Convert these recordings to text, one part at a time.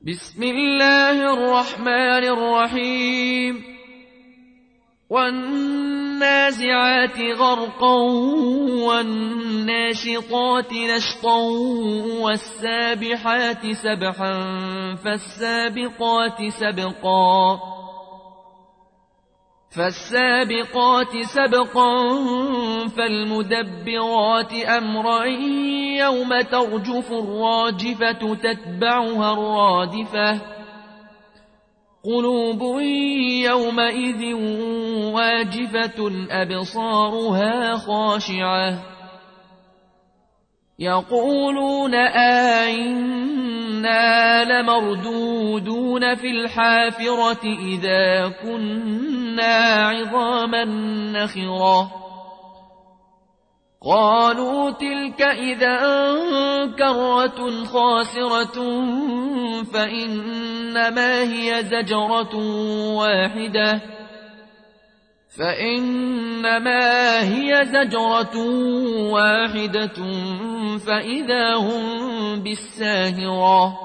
بسم الله الرحمن الرحيم والنازعات غرقا والناشطات نشطا والسابحات سبحا فالسابقات سبقا فالمدبرات أمرا يوم ترجف الراجفة تتبعها الرادفة قلوب يومئذ واجفة أبصارها خاشعة يقولون أئنا لمردودون في الحافرة إذا كنا عظاما نخرة قالوا تلك إذا كرة خاسرة فإنما هي زجرة واحدة فإذا هم بالساهرة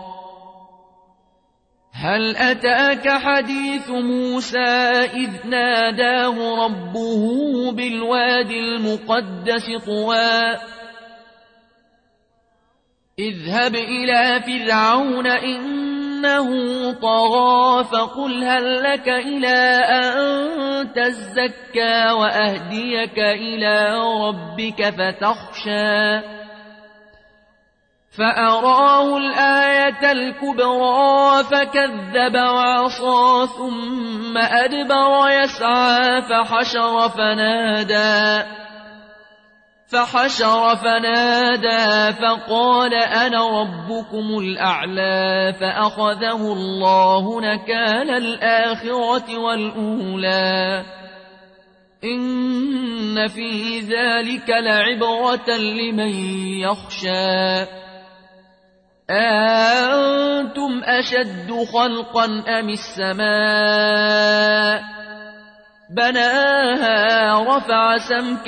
هل أتاك حديث موسى إذ ناداه ربه بالواد المقدس طوى اذهب إلى فرعون إنه طغى فقل هل لك إلى أن تزكى وأهديك إلى ربك فتخشى فأراه الآية الكبرى فكذب وعصى ثم أدبر يسعى فحشر فنادى فقال أنا ربكم الأعلى فأخذه الله نكال الآخرة والأولى إن في ذلك لعبرة لمن يخشى أأنتم أشد خلقا أم السماء بناها رفع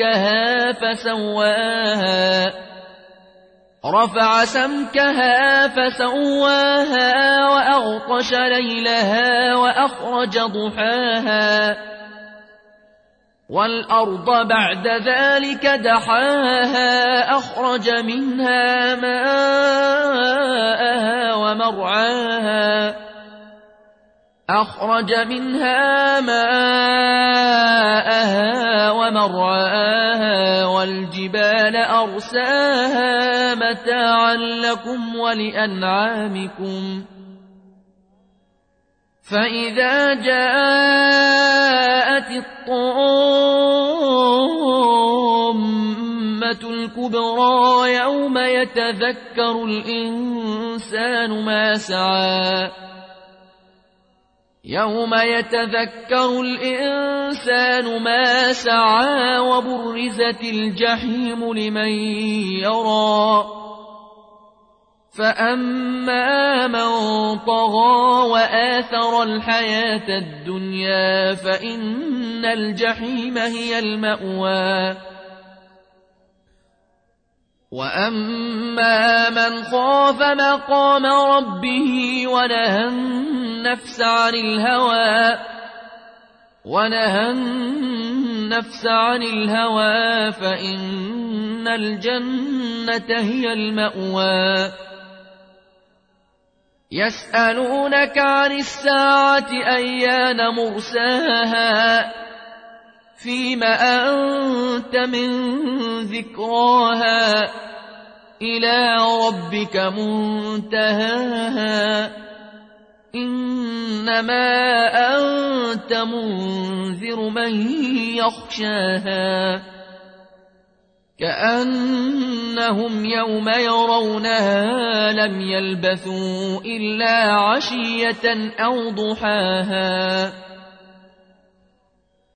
سمكها فسواها وأغطش ليلها وأخرج ضحاها والأرض بعد ذلك دحاها أخرج منها ماءها ومرعاها والجبال أرساها متاعا لكم ولأنعامكم فإذا جاءت الطامة الكبرى يوم يتذكر الإنسان ما سعى وبرزت الجحيم لمن يرى فأما من طغى وآثر الحياة الدنيا فإن الجحيم هي المأوى وأما من خاف مقام ربه ونهى النفس عن الهوى فإن الجنة هي المأوى يسألونك عن الساعة أيان مرساها فيم أنت من ذكراها إلى ربك منتهاها إنما أنت منذر من يخشاها كأنهم يوم يرونها لم يلبثوا إلا عشية أو ضحاها